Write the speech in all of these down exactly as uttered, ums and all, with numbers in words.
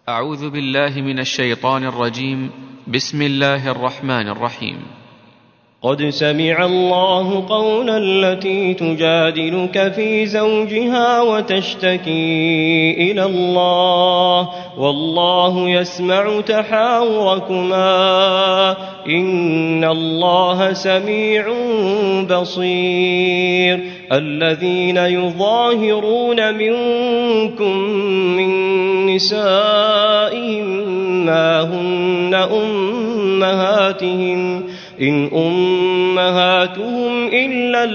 أعوذ بالله من الشيطان الرجيم. بسم الله الرحمن الرحيم. قد سمع الله قول التي تجادلك في زوجها وتشتكي إلى الله والله يسمع تحاوركما إن الله سميع بصير. الذين يظاهرون منكم من نسائهم ما هن أمهاتهم إن أمهاتهم إلا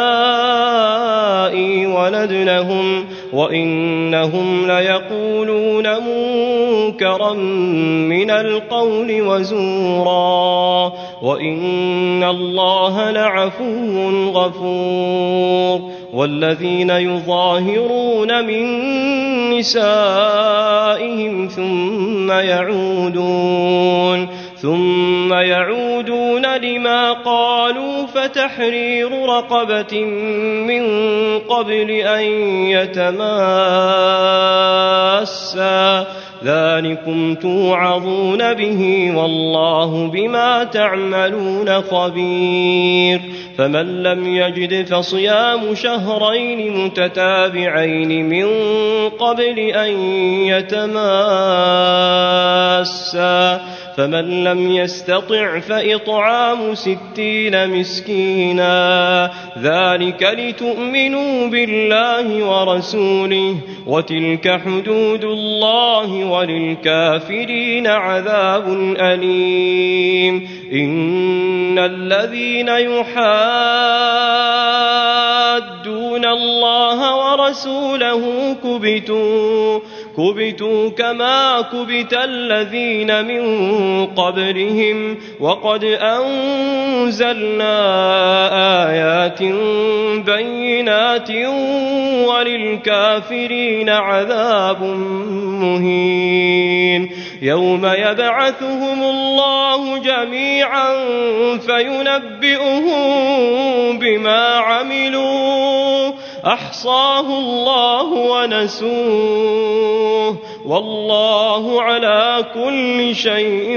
اللائي ولدنهم وإنهم ليقولون منكرا من القول وزورا وإن الله لعفو غفور. والذين يظاهرون من نسائهم ثم يعودون ثم يعودون لما قالوا فتحرير رقبة من قبل أن يتماسا ذلكم توعظون به والله بما تعملون خبير. فمن لم يجد فصيام شهرين متتابعين من قبل أن يتماسا فمن لم يستطع فإطعام ستين مسكينا ذلك لتؤمنوا بالله ورسوله وتلك حدود الله وللكافرين عذاب أليم. إن الذين يحادون الله ورسوله كبتوا كبتوا كما كبت الذين من قبلهم وقد أنزلنا آيات بينات وللكافرين عذاب مهين. يوم يبعثهم الله جميعا فينبئهم بما عملوا أحصاه الله ونسوه والله على كل شيء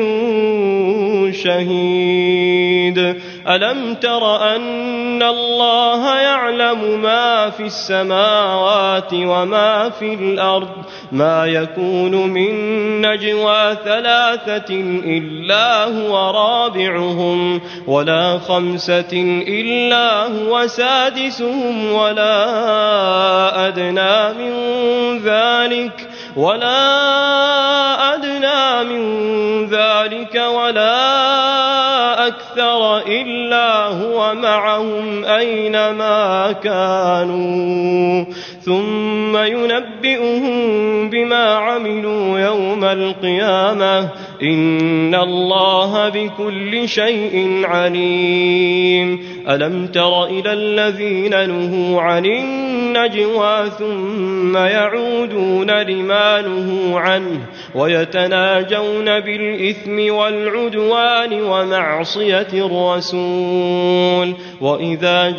شهيد. ألم تر أن الله يعلم ما في السماوات وما في الأرض ما يكون من نجوى ثلاثة إلا هو رابعهم ولا خمسة إلا هو سادسهم ولا أدنى من ذلك ولا أدنى من ذلك ولا أكثر إلا هو معهم أينما كانوا ثم ينبئهم بما عملوا يوم القيامة إن الله بكل شيء عليم. ألم تر إلى الذين نهوا عن النجوى ثم يعودون لما نهوا عنه ويتناجون بالإثم والعدوان ومعصية الرسول وإذا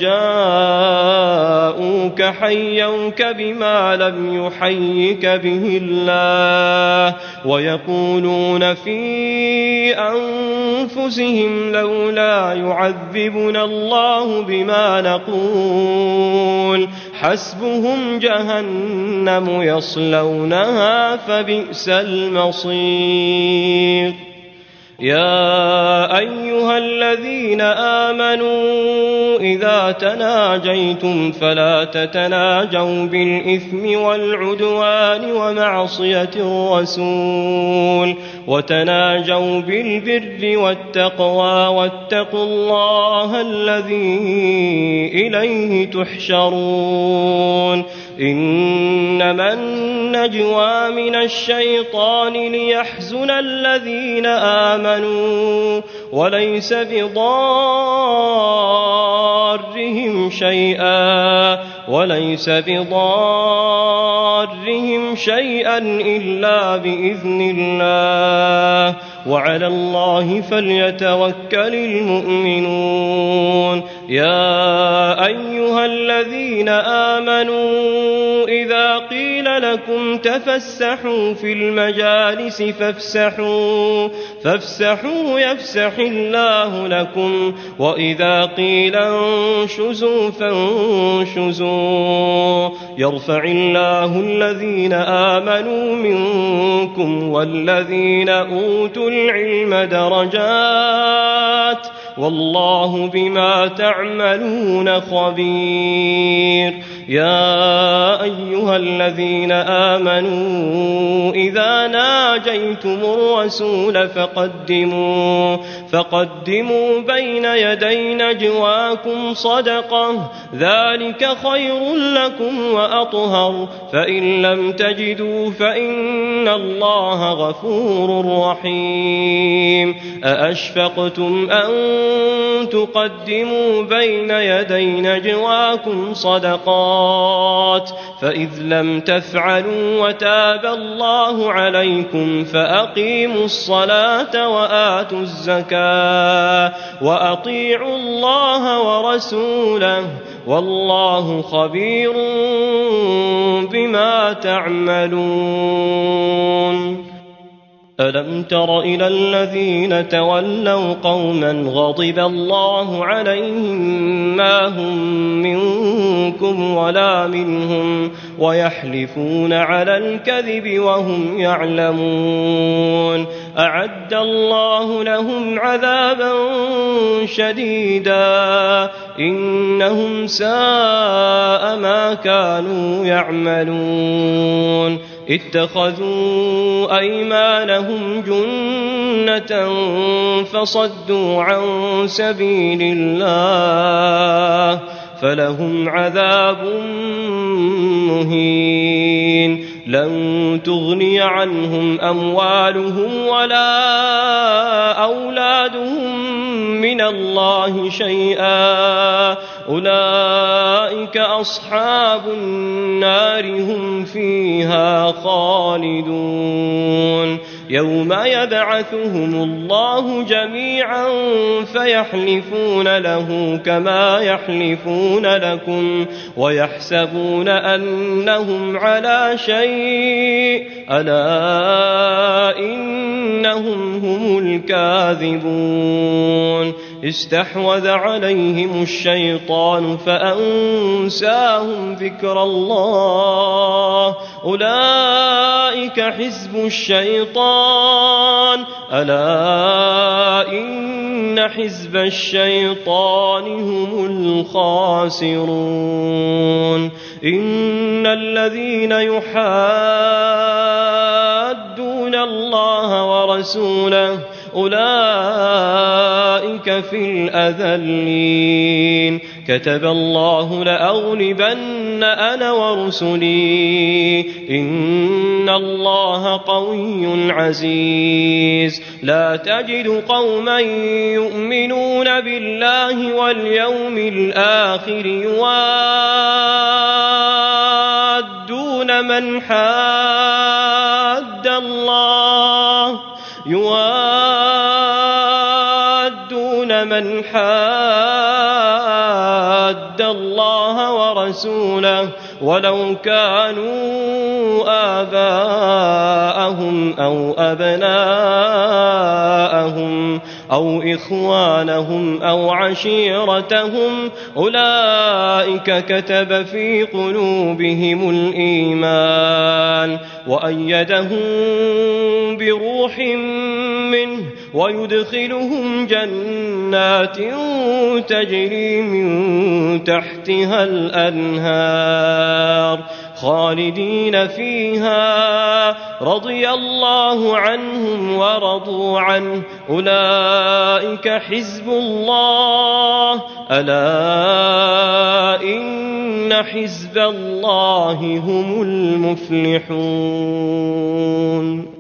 جاءوك حيوك بما لم يحيك به الله ويقولون في أنفسهم لولا يعذبنا الله بما نقول حسبهم جهنم يصلونها فبئس المصير. يا أيها الذين آمنوا إذا تناجيتم فلا تتناجوا بالإثم والعدوان ومعصية الرسول وتناجوا بالبر والتقوى واتقوا الله الذي إليه تحشرون. إنما النجوى من الشيطان ليحزن الذين آمنوا وليس بضارهم شيئا وليس بضارهم شيئا إلا بإذن الله وعلى الله فليتوكل المؤمنون. يا أيها الذين آمنوا إذا قيل لكم تفسحوا في المجالس فافسحوا فافسحوا يفسح الله لكم وإذا قيل انشزوا فانشزوا يرفع الله الذين آمنوا منكم والذين أوتوا العلم درجات والله بما تعملون خبير. يا أيها الذين آمنوا إذا ناجيتم الرسول فقدموا فقدموا بين يدي نجواكم صدقة ذلك خير لكم وأطهر فإن لم تجدوا فإن الله غفور رحيم. أأشفقتم أن تقدموا بين يدي نجواكم صدقات فإذ لم تفعلوا وتاب الله عليكم فأقيموا الصلاة وآتوا الزكاة وأطيعوا الله ورسوله والله خبير بما تعملون. ألم تر إلى الذين تولوا قوما غضب الله عليهم ما هم منكم ولا منهم ويحلفون على الكذب وهم يعلمون أعد الله لهم عذابا شديدا إنهم ساء ما كانوا يعملون. اتخذوا أيمانهم جنة فصدوا عن سبيل الله فلهم عذاب مهين. لن تغني عنهم أموالهم ولا أولادهم من الله شيئا أولئك أصحاب النار هم فيها خالدون. يوم يبعثهم الله جميعا فيحلفون له كما يحلفون لكم ويحسبون أنهم على شيء ألا إنهم هم الكاذبون. استحوذ عليهم الشيطان فأنساهم ذكر الله أولئك حزب الشيطان ألا إن حزب الشيطان هم الخاسرون. إن الذين يحادون الله ورسوله أولئك في الأذلين. كتب الله لأغلبن أنا ورسلي إن الله قوي عزيز. لا تجد قوما يؤمنون بالله واليوم الآخر يوادون من حاد الله يوادون من حاد الله ورسوله ولو كانوا آباءهم أو أبناءهم أو إخوانهم أو عشيرتهم أولئك كتب في قلوبهم الإيمان وأيدهم بروح منه ويدخلهم جنات تجري من تحتها الأنهار خالدين فيها رضي الله عنهم ورضوا عنه أولئك حزب الله ألا إن حزب الله هم المفلحون.